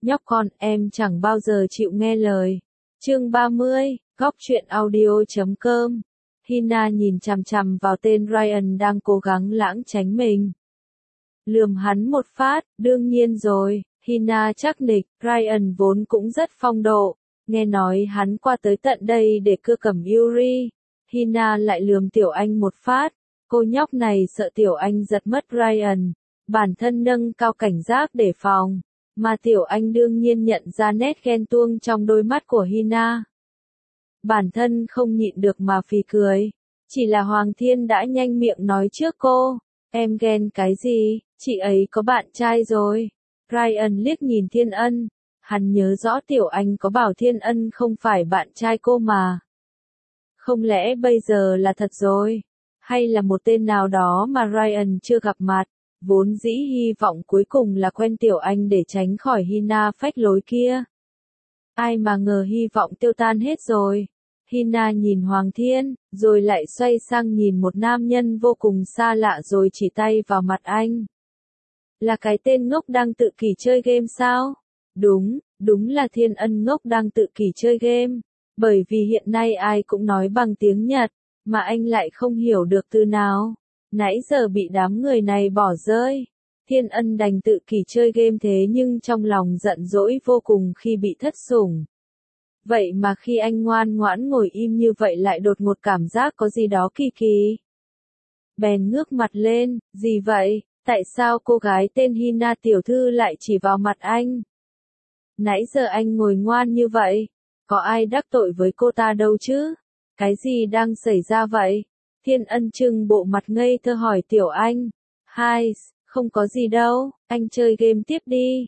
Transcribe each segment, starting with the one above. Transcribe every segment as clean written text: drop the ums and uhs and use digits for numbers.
Nhóc con, em chẳng bao giờ chịu nghe lời. Chương 30, Góc truyện audio.com. Hina nhìn chằm chằm vào tên Ryan đang cố gắng lãng tránh mình. Lườm hắn một phát, đương nhiên rồi, Hina chắc nịch, Ryan vốn cũng rất phong độ. Nghe nói hắn qua tới tận đây để cưa cẩm Yuri. Hina lại lườm Tiểu Anh một phát. Cô nhóc này sợ Tiểu Anh giật mất Ryan. Bản thân nâng cao cảnh giác để phòng. Mà Tiểu Anh đương nhiên nhận ra nét ghen tuông trong đôi mắt của Hina. Bản thân không nhịn được mà phì cười. Chỉ là Hoàng Thiên đã nhanh miệng nói trước cô. Em ghen cái gì, chị ấy có bạn trai rồi. Ryan liếc nhìn Thiên Ân. Hắn nhớ rõ Tiểu Anh có bảo Thiên Ân không phải bạn trai cô mà. Không lẽ bây giờ là thật rồi? Hay là một tên nào đó mà Ryan chưa gặp mặt? Vốn dĩ hy vọng cuối cùng là quen Tiểu Anh để tránh khỏi Hina phách lối kia. Ai mà ngờ hy vọng tiêu tan hết rồi. Hina nhìn Hoàng Thiên, rồi lại xoay sang nhìn một nam nhân vô cùng xa lạ rồi chỉ tay vào mặt anh. Là cái tên ngốc đang tự kỷ chơi game sao? Đúng là Thiên Ân ngốc đang tự kỷ chơi game. Bởi vì hiện nay ai cũng nói bằng tiếng Nhật, mà anh lại không hiểu được từ nào. Nãy giờ bị đám người này bỏ rơi. Thiên Ân đành tự kỷ chơi game thế nhưng trong lòng giận dỗi vô cùng khi bị thất sủng. Vậy mà khi anh ngoan ngoãn ngồi im như vậy lại đột ngột cảm giác có gì đó kỳ kỳ. Bèn ngước mặt lên, gì vậy, tại sao cô gái tên Hina tiểu thư lại chỉ vào mặt anh? Nãy giờ anh ngồi ngoan như vậy, có ai đắc tội với cô ta đâu chứ? Cái gì đang xảy ra vậy? Thiên Ân trừng bộ mặt ngây thơ hỏi Tiểu Anh. Không có gì đâu, anh chơi game tiếp đi.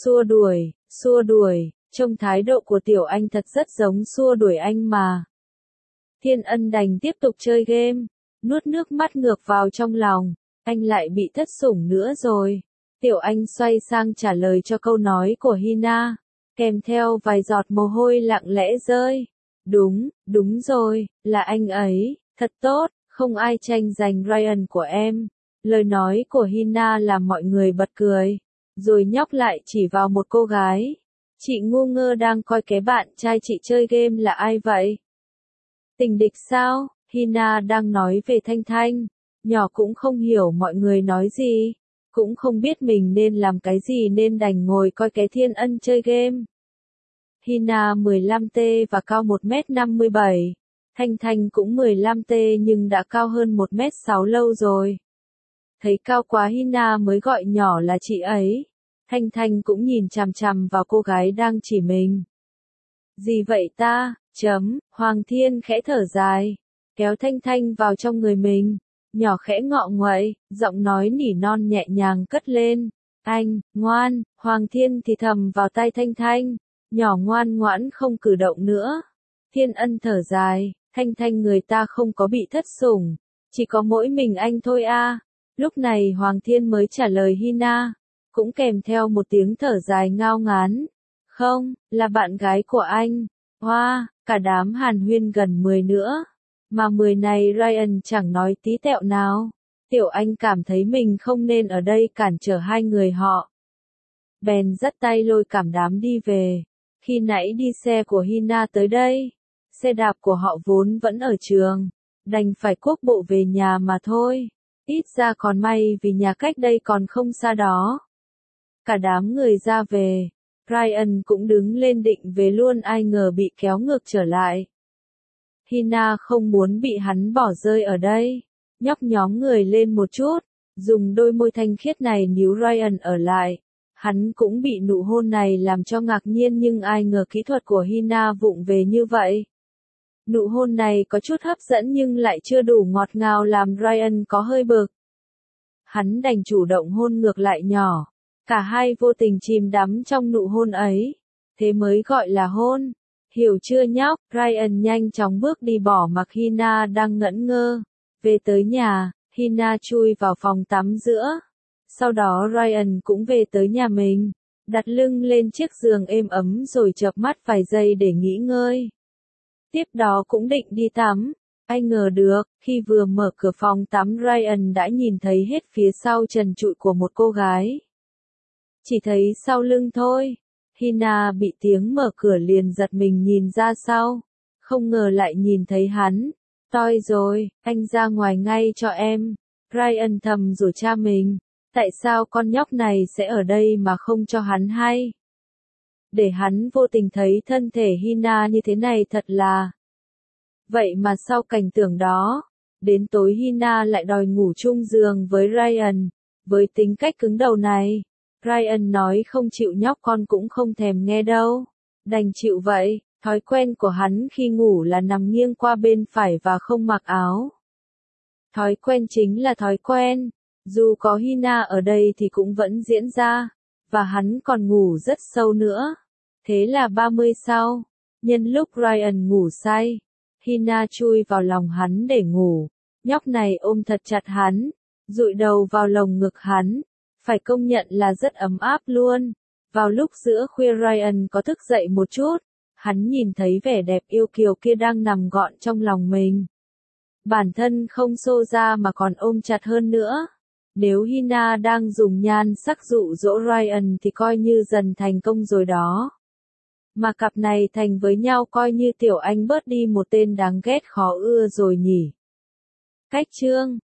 Xua đuổi, trông thái độ của Tiểu Anh thật rất giống xua đuổi anh mà. Thiên Ân đành tiếp tục chơi game, nuốt nước mắt ngược vào trong lòng, anh lại bị thất sủng nữa rồi. Tiểu Anh xoay sang trả lời cho câu nói của Hina, kèm theo vài giọt mồ hôi lặng lẽ rơi. Đúng rồi, là anh ấy, thật tốt, không ai tranh giành Ryan của em. Lời nói của Hina làm mọi người bật cười, rồi nhóc lại chỉ vào một cô gái. Chị ngu ngơ đang coi cái bạn trai chị chơi game là ai vậy? Tình địch sao? Hina đang nói về Thanh Thanh, nhỏ cũng không hiểu mọi người nói gì, cũng không biết mình nên làm cái gì nên đành ngồi coi cái Thiên Ân chơi game. Hina 15T và cao 1m57, Thanh Thanh cũng 15T nhưng đã cao hơn 1m6 lâu rồi. Thấy cao quá Hina mới gọi nhỏ là chị ấy. Thanh Thanh cũng nhìn chằm chằm vào cô gái đang chỉ mình. Gì vậy ta? Hoàng Thiên khẽ thở dài, kéo Thanh Thanh vào trong người mình, nhỏ khẽ ngọ nguậy, giọng nói nỉ non nhẹ nhàng cất lên. Anh, ngoan, Hoàng Thiên thì thầm vào tai Thanh Thanh, nhỏ ngoan ngoãn không cử động nữa. Thiên Ân thở dài, Thanh Thanh người ta không có bị thất sủng, chỉ có mỗi mình anh thôi a. Lúc này Hoàng Thiên mới trả lời Hina, cũng kèm theo một tiếng thở dài ngao ngán. Không, là bạn gái của anh. Hoa, cả đám hàn huyên gần 10 nữa. Mà 10 này Ryan chẳng nói tí tẹo nào. Tiểu Anh cảm thấy mình không nên ở đây cản trở hai người họ. Bèn dắt tay lôi cảm đám đi về. Khi nãy đi xe của Hina tới đây, xe đạp của họ vốn vẫn ở trường, đành phải cuốc bộ về nhà mà thôi. Ít ra còn may vì nhà cách đây còn không xa đó. Cả đám người ra về, Ryan cũng đứng lên định về luôn ai ngờ bị kéo ngược trở lại. Hina không muốn bị hắn bỏ rơi ở đây, nhóc nhóm người lên một chút, dùng đôi môi thanh khiết này níu Ryan ở lại. Hắn cũng bị nụ hôn này làm cho ngạc nhiên nhưng ai ngờ kỹ thuật của Hina vụng về như vậy. Nụ hôn này có chút hấp dẫn nhưng lại chưa đủ ngọt ngào làm Ryan có hơi bực. Hắn đành chủ động hôn ngược lại nhỏ. Cả hai vô tình chìm đắm trong nụ hôn ấy. Thế mới gọi là hôn. Hiểu chưa nhóc? Ryan nhanh chóng bước đi bỏ mặc Hina đang ngẩn ngơ. Về tới nhà, Hina chui vào phòng tắm giữa. Sau đó Ryan cũng về tới nhà mình. Đặt lưng lên chiếc giường êm ấm rồi chợp mắt vài giây để nghỉ ngơi. Tiếp đó cũng định đi tắm. Ai ngờ được, khi vừa mở cửa phòng tắm Ryan đã nhìn thấy hết phía sau trần trụi của một cô gái. Chỉ thấy sau lưng thôi. Hina bị tiếng mở cửa liền giật mình nhìn ra sau, không ngờ lại nhìn thấy hắn. Toi rồi, anh ra ngoài ngay cho em. Ryan thầm rủa cha mình, tại sao con nhóc này sẽ ở đây mà không cho hắn hay? Để hắn vô tình thấy thân thể Hina như thế này thật là. Vậy mà sau cảnh tượng đó, đến tối Hina lại đòi ngủ chung giường với Ryan. Với tính cách cứng đầu này, Ryan nói không chịu nhóc con cũng không thèm nghe đâu. Đành chịu vậy, thói quen của hắn khi ngủ là nằm nghiêng qua bên phải và không mặc áo. Thói quen chính là thói quen, dù có Hina ở đây thì cũng vẫn diễn ra, và hắn còn ngủ rất sâu nữa. Thế là 30 sau, nhân lúc Ryan ngủ say, Hina chui vào lòng hắn để ngủ. Nhóc này ôm thật chặt hắn, dụi đầu vào lồng ngực hắn, phải công nhận là rất ấm áp luôn. Vào lúc giữa khuya Ryan có thức dậy một chút, hắn nhìn thấy vẻ đẹp yêu kiều kia đang nằm gọn trong lòng mình. Bản thân không xô ra mà còn ôm chặt hơn nữa. Nếu Hina đang dùng nhan sắc dụ dỗ Ryan thì coi như dần thành công rồi đó. Mà cặp này thành với nhau coi như Tiểu Anh bớt đi một tên đáng ghét khó ưa rồi nhỉ. Cách chương